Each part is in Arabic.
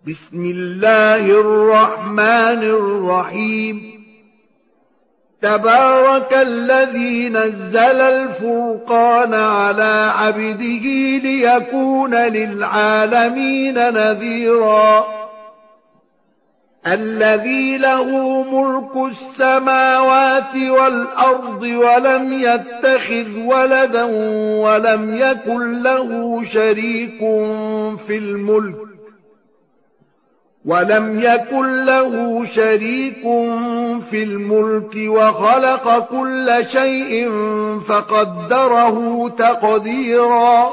بسم الله الرحمن الرحيم تبارك الذي نزل الفرقان على عبده ليكون للعالمين نذيرا الذي له ملك السماوات والأرض ولم يتخذ ولدا ولم يكن له شريك في الملك وخلق كل شيء فقدره تقديرا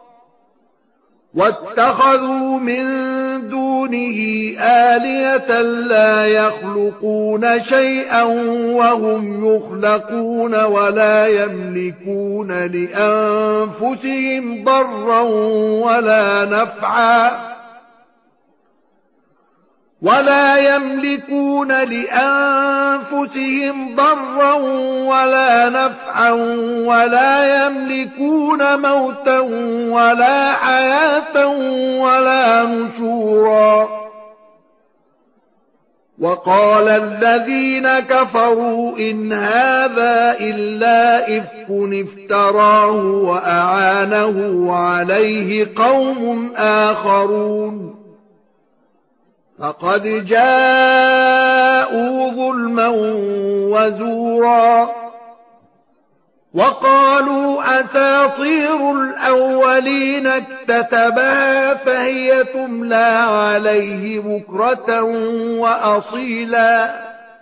واتخذوا من دونه آلهة لا يخلقون شيئا وهم يخلقون ولا يملكون لأنفسهم ضرا ولا نفعا ولا يملكون موتا ولا حياة ولا نشورا وقال الذين كفروا إن هذا إلا إفك افتراه وأعانه عليه قوم آخرون فقد جاءوا ظلما وزورا وقالوا أساطير الأولين اكتتبها فهي تملى عليه بكرة وأصيلا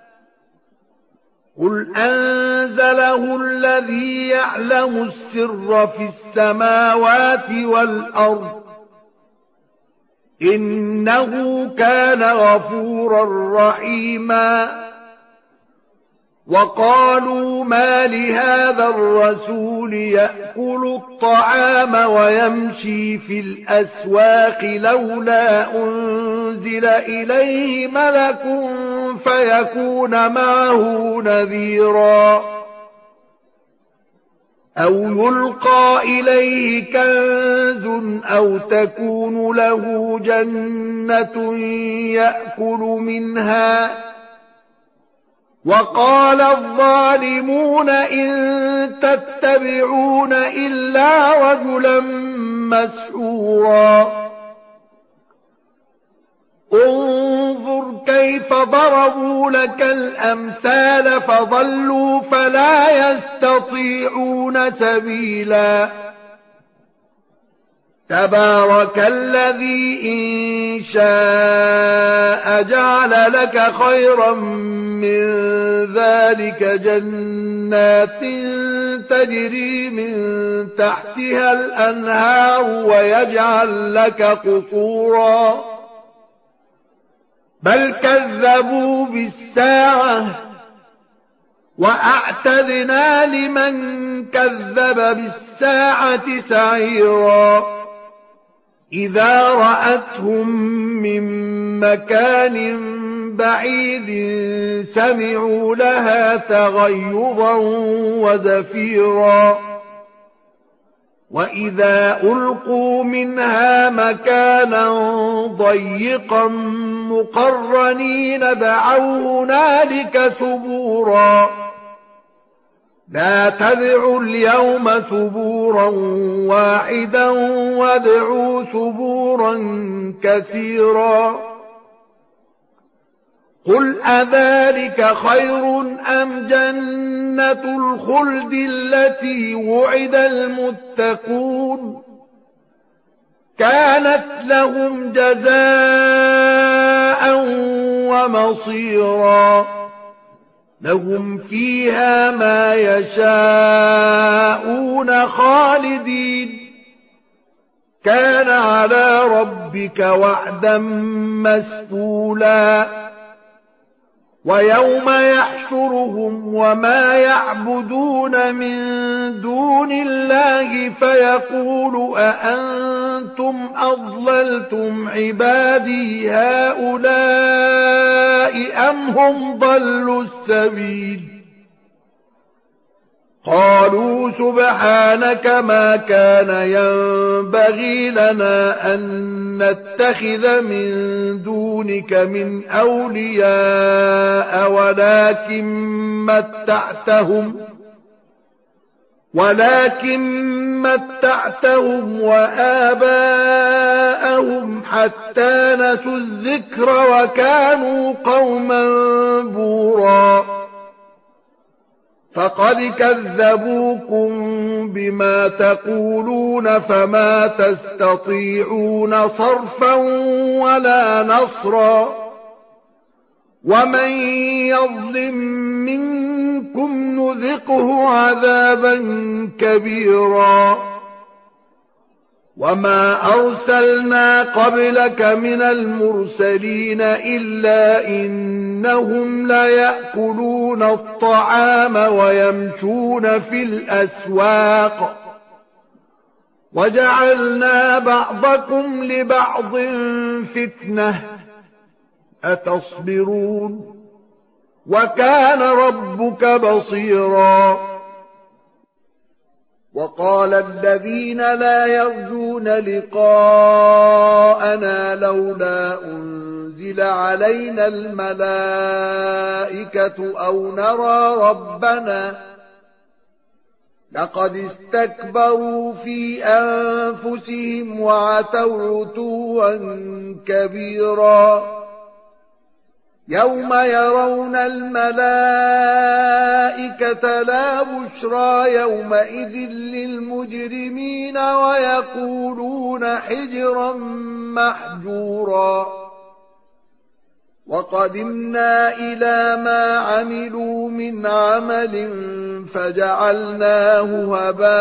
قل أنزله الذي يعلم السر في السماوات والأرض إنه كان غفورا رحيما وقالوا ما لهذا الرسول يأكل الطعام ويمشي في الأسواق لولا أنزل إليه ملك فيكون معه نذيرا أو يلقى إليه كنز أو تكون له جنة يأكل منها وقال الظالمون إن تتبعون إلا رجلا مسحورا انظر كيف ضربوا لك الأمثال فضلوا فلا يستطيعون سبيلا تبارك الذي إن شاء جعل لك خيرا من ذلك جنات تجري من تحتها الأنهار ويجعل لك قصورا بل كذبوا بالساعة وأعتدنا لمن كذب بالساعة سعيرا إذا رأتهم من مكان بعيد سمعوا لها تغيظا وزفيرا وإذا ألقوا منها مكانا ضيقا مقرنين دعوا هنالك ثبورا لا تدعوا اليوم ثبورا واحدا وادعوا ثبورا كثيرا قل أذلك خير أم جنة الخلد التي وعد المتقون كانت لهم جزاء ومصيرا لهم فيها ما يشاءون خالدين كان على ربك وعدا مسئولا ويوم يحشرهم وما يعبدون من دون الله فيقول أأنتم أضللتم عبادي هؤلاء أم هم ضلوا السبيل قالوا سبحانك ما كان ينبغي ينبغي لنا أن نتخذ من دونك من أولياء ولكن متعتهم وآباءهم حتى نسوا الذكر وكانوا قوما بورا فقد كذبوكم بما تقولون فما تستطيعون صرفا ولا نصرا ومن يظلم منكم نذقه عذابا كبيرا وما أرسلنا قبلك من المرسلين إلا إنهم ليأكلون الطعام ويمشون في الأسواق وجعلنا بعضكم لبعض فتنة أتصبرون وكان ربك بصيرا وقال الذين لا يرجون لقاءنا لولا أنزل علينا الملائكة أو نرى ربنا لقد استكبروا في أنفسهم وعتوا عتوا كبيرا يوم يرون الملائكة لا بشرى يومئذ للمجرمين ويقولون حجرا محجورا وقدمنا إلى ما عملوا من عمل فجعلناه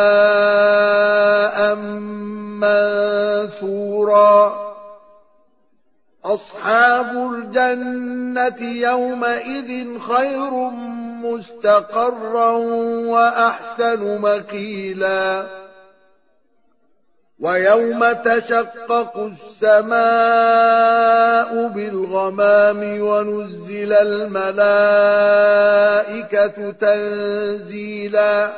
هباء منثورا أصحاب الجنة يومئذ خير مستقرا وأحسن مقيلا ويوم تشقق السماء بالغمام ونزل الملائكة تنزيلا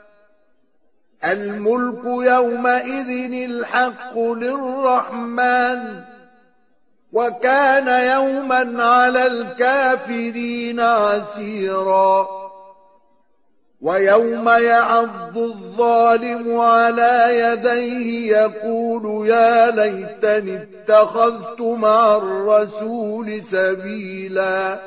الملك يومئذ الحق للرحمن وكان يوما على الكافرين عسيرا ويوم يعض الظالم على يديه يقول يا ليتني اتخذت مع الرسول سبيلا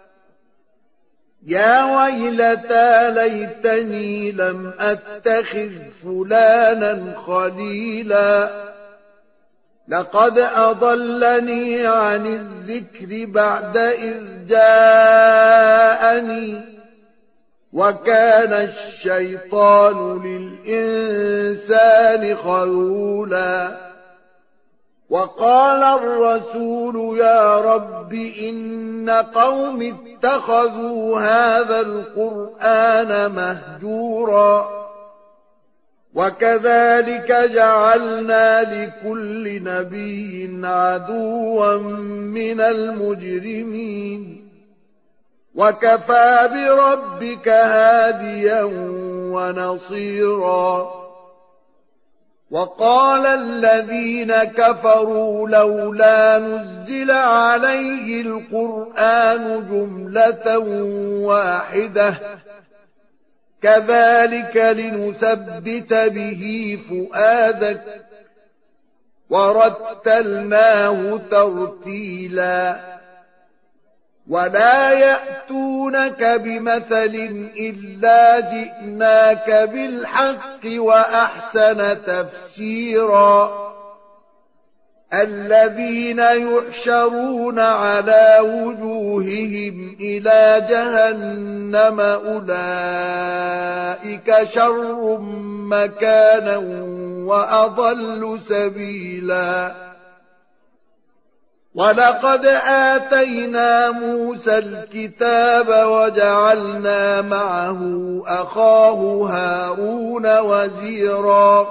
يا ويلتى ليتني لم أتخذ فلانا خليلا لقد أضلني عن الذكر بعد إذ جاءني وكان الشيطان للإنسان خذولا وقال الرسول يا رب إن قوم اتخذوا هذا القرآن مهجورا وكذلك جعلنا لكل نبي عدوا من المجرمين وكفى بربك هاديا ونصيرا وقال الذين كفروا لولا نزل عليه القرآن جملة واحدة كذلك لنثبت به فؤادك ورتلناه ترتيلا ولا يأتونك بمثل إلا جئناك بالحق وأحسن تفسيرا الذين يحشرون على وجوههم إلى جهنم أولئك شر مكانا وأضل سبيلا ولقد آتينا موسى الكتاب وجعلنا معه أخاه هارون وزيرا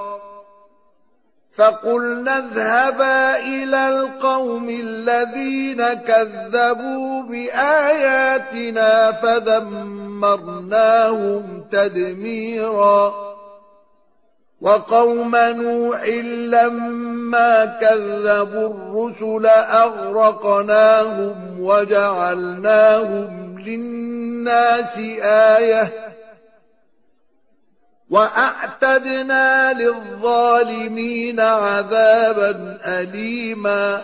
فقلنا اذهبا إلى القوم الذين كذبوا بآياتنا فدمرناهم تدميرا وقوم نوح لما كذبوا الرسل أغرقناهم وجعلناهم للناس آية وأعتدنا للظالمين عذابا أليما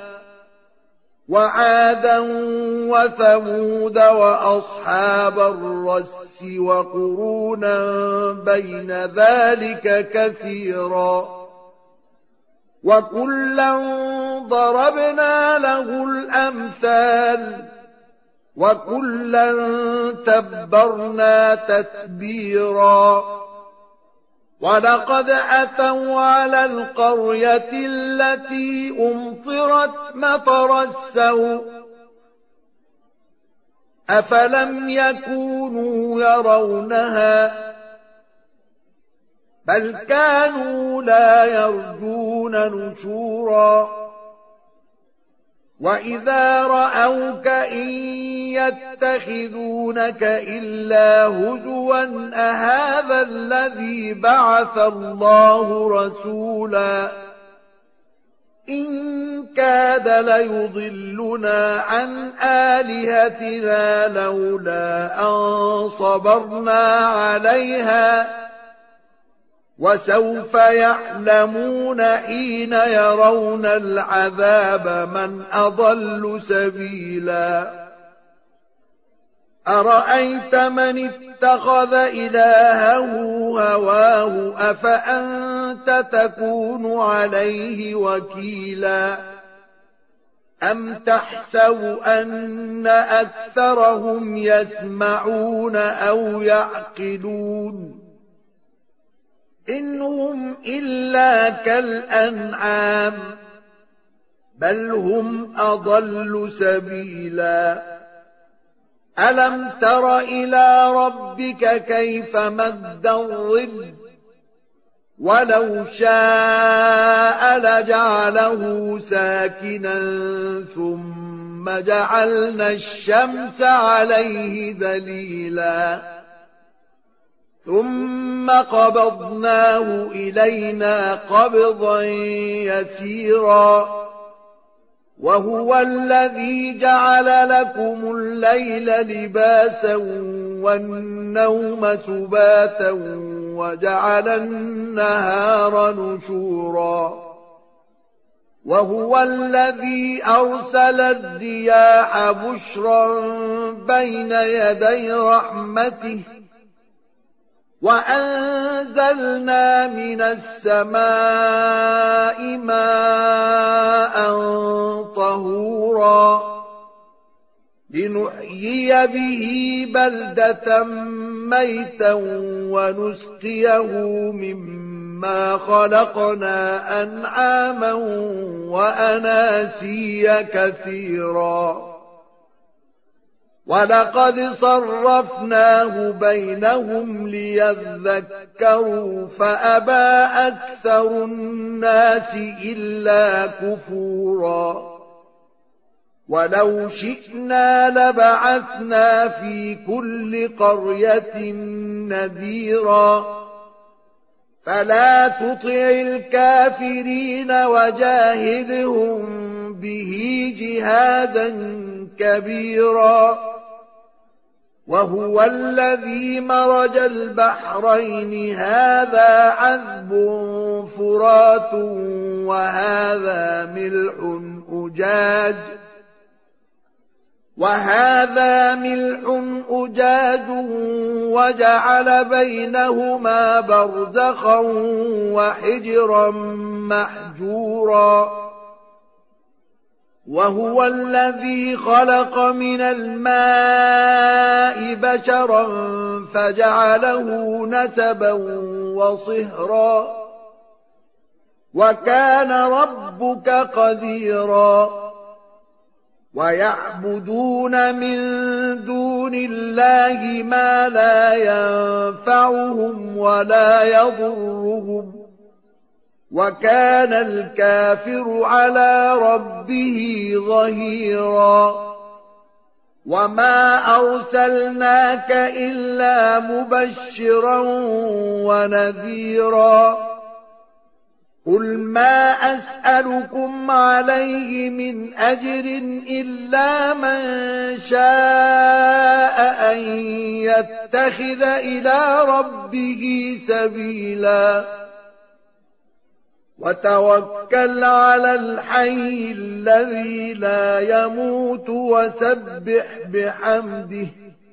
وعادا وثمود وأصحاب الرس وقرونا بين ذلك كثيرا وكلا ضربنا له الأمثال وكلا تبرنا تتبيرا ولقد أتوا على القرية التي أمطرت مطر السوء أفلم يكونوا يرونها بل كانوا لا يرجون نشورا وإذا رأوك إن يتخذونك إلا هزوا أهذا الذي بعث الله رسولا إن كاد ليضلنا عن آلهتنا لولا أن صبرنا عليها وسوف يعلمون حين يرون العذاب من أضل سبيلا أرأيت من اتخذ إلهه هواه أفأنت تكون عليه وكيلا أم تحسب أن أكثرهم يسمعون أو يعقلون إن هم إلا كالأنعام بل هم أضل سبيلا ألم تر إلى ربك كيف مد الظل ولو شاء لجعله ساكنا ثم جعلنا الشمس عليه دليلا ثم قبضناه إلينا قبضا يسيرا وهو الذي جعل لكم الليل لباسا والنوم سباتا وجعل النهار نشورا وهو الذي أرسل الرياح بشرا بين يدي رحمته وأنزلنا من السماء ماء طهورا لنحيي به بلدة ميتا ونسقيه مما خلقنا أنعاما وأناسيا كثيرا ولقد صرفناه بينهم ليذكروا فأبى أكثر الناس إلا كفورا ولو شئنا لبعثنا في كل قرية نذيرا فلا تطع الكافرين وجاهدهم به جهادا كبيرا وهو الذي مرج البحرين هذا عذب فرات وهذا ملح أجاج وجعل بينهما برزخا وحجرا محجورا وهو الذي خلق من الماء بشرا فجعله نسبا وصهرا وكان ربك قديرا ويعبدون من دون الله ما لا ينفعهم ولا يضرهم وكان الكافر على ربه ظهيرا وما أرسلناك إلا مبشرا ونذيرا قُلْ مَا أَسْأَلُكُمْ عَلَيْهِ مِنْ أَجْرٍ إِلَّا مَن شَاءَ أَن يَتَّخِذَ إِلَىٰ رَبِّهِ سَبِيلًا وَتَوَكَّلْ عَلَى الْحَيِّ الَّذِي لَا يَمُوتُ وَسَبِّحْ بِحَمْدِهِ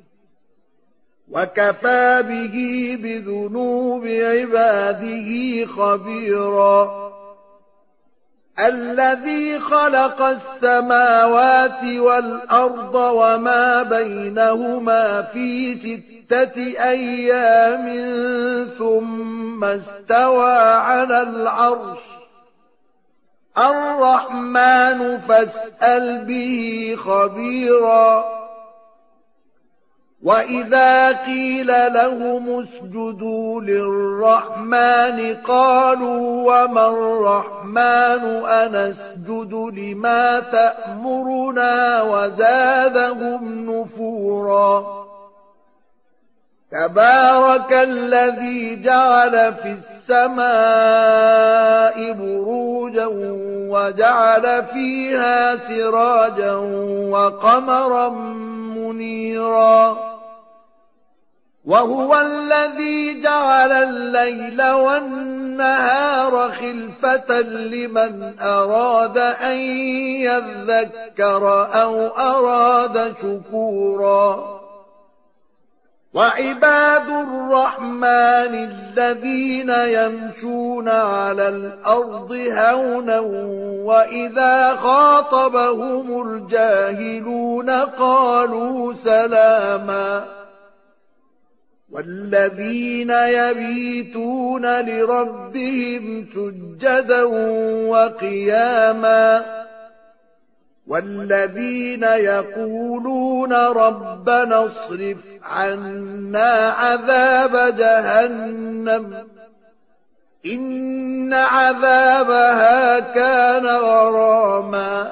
وَكَفَىٰ بِهِ بِذُنُوبِ عِبَادِهِ خَبِيرًا الَّذِي خَلَقَ السَّمَاوَاتِ وَالْأَرْضَ وَمَا بَيْنَهُمَا فِي 6 أَيَّامٍ ثُمَّ اسْتَوَىٰ عَلَى الْعَرْشِ الرَّحْمَٰنُ فَاسْأَلْ بِهِ خَبِيرًا وَإِذَا قِيلَ لَهُمُ اسْجُدُوا لِلرَّحْمَٰنِ قَالُوا وَمَا الرَّحْمَٰنُ أَنَسْجُدُ لِمَا تَأْمُرُنَا وَزَادَهُمْ نُفُورًا تَبَارَكَ الَّذِي جَعَلَ فِي السَّمَاءِ بُرُوجًا وَجَعَلَ فِيهَا سِرَاجًا وَقَمَرًا مُّنِيرًا وَهُوَ الَّذِي جَعَلَ اللَّيْلَ وَالنَّهَارَ خِلْفَةً لِّمَنْ أَرَادَ أَن يَذَّكَّرَ أَوْ أَرَادَ شُكُورًا وَعِبَادُ الرَّحْمَٰنِ الَّذِينَ يَمْشُونَ عَلَى الْأَرْضِ هَوْنًا وَإِذَا خَاطَبَهُمُ الْجَاهِلُونَ قَالُوا سَلَامًا وَالَّذِينَ يَبِيتُونَ لِرَبِّهِمْ سُجَّدًا وَقِيَامًا وَالَّذِينَ يَقُولُونَ رَبَّنَا اصْرِفْ عَنَّا عَذَابَ جَهَنَّمَ إِنَّ عَذَابَهَا كَانَ غَرَامًا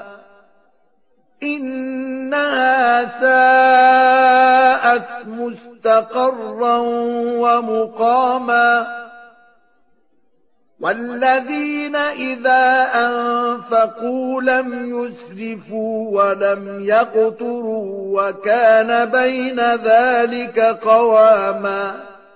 إِنَّهَا سَاءَتْ مُسْتَقَرًّا وَمُقَامًا وَالَّذِينَ إِذَا أَنفَقُوا لَمْ يُسْرِفُوا وَلَمْ يَقْتُرُوا وَكَانَ بَيْنَ ذَلِكَ قَوَامًا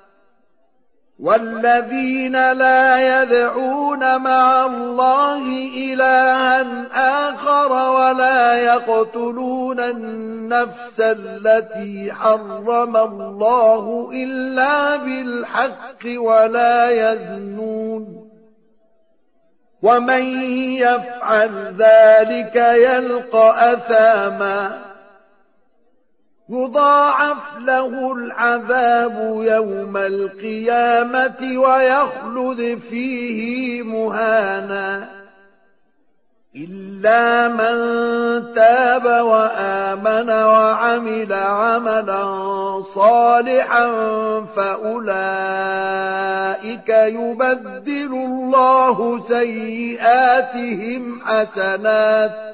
وَالَّذِينَ لَا يَدْعُونَ مَعَ اللَّهِ إِلَٰهًا آخَرَ وَلَا يَقْتُلُونَ النَّفْسَ الَّتِي حَرَّمَ اللَّهُ إِلَّا بِالْحَقِّ وَلَا يَزْنُونَ وَمَن يَفْعَلْ ذَلِكَ يَلْقَ أَثَامًا يُضَاعَفْ لَهُ الْعَذَابُ يَوْمَ الْقِيَامَةِ وَيَخْلُدْ فِيهِ مُهَانًا إِلَّا مَن تَابَ وَآمَنَ وَعَمِلَ عَمَلًا صَالِحًا فَأُولَٰئِكَ يُبَدِّلُ اللَّهُ سَيِّئَاتِهِمْ حَسَنَاتٍ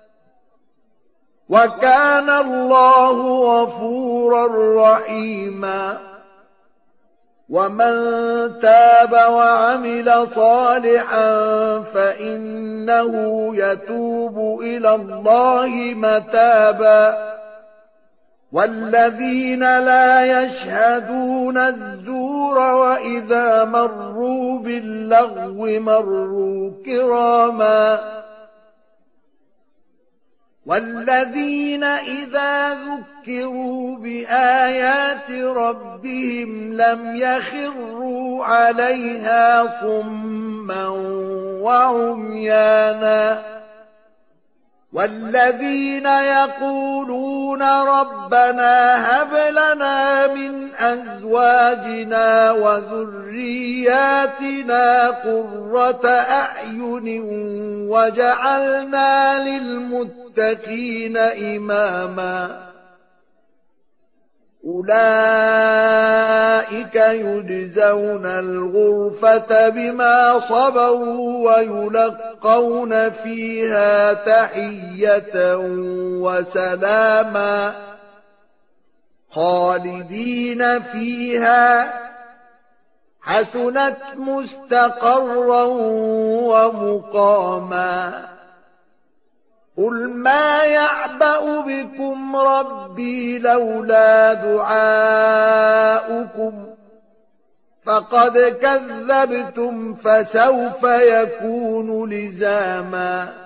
وَكَانَ اللَّهُ غَفُورًا رَّحِيمًا وَمَن تَابَ وَعَمِلَ صَالِحًا فَإِنَّهُ يَتُوبُ إِلَى اللَّهِ مَتَابًا وَالَّذِينَ لَا يَشْهَدُونَ الزُّورَ وَإِذَا مَرُّوا بِاللَّغْوِ مَرُّوا كِرَامًا وَالَّذِينَ إِذَا ذُكِّرُوا بِآيَاتِ رَبِّهِمْ لَمْ يَخِرُّوا عَلَيْهَا صُمًّا وَعُمْيَانًا وَالَّذِينَ يَقُولُونَ رَبَّنَا هَبْ لَنَا مِنْ أَزْوَاجِنَا وَذُرِّيَّاتِنَا قُرَّةَ أَعْيُنٍ وَاجْعَلْنَا لِلْمُتَّقِينَ إِمَامًا أُولَئِكَ يُجْزَوْنَ الْغُرْفَةَ بِمَا صَبَرُوا وَيُلَقَّوْنَ فِيهَا تَحِيَّةً وَسَلَامًا خَالِدِينَ فِيهَا حسنت مستقرا ومقاما قل ما يعبأ بكم ربي لولا دعاؤكم فقد كذبتم فسوف يكون لزاما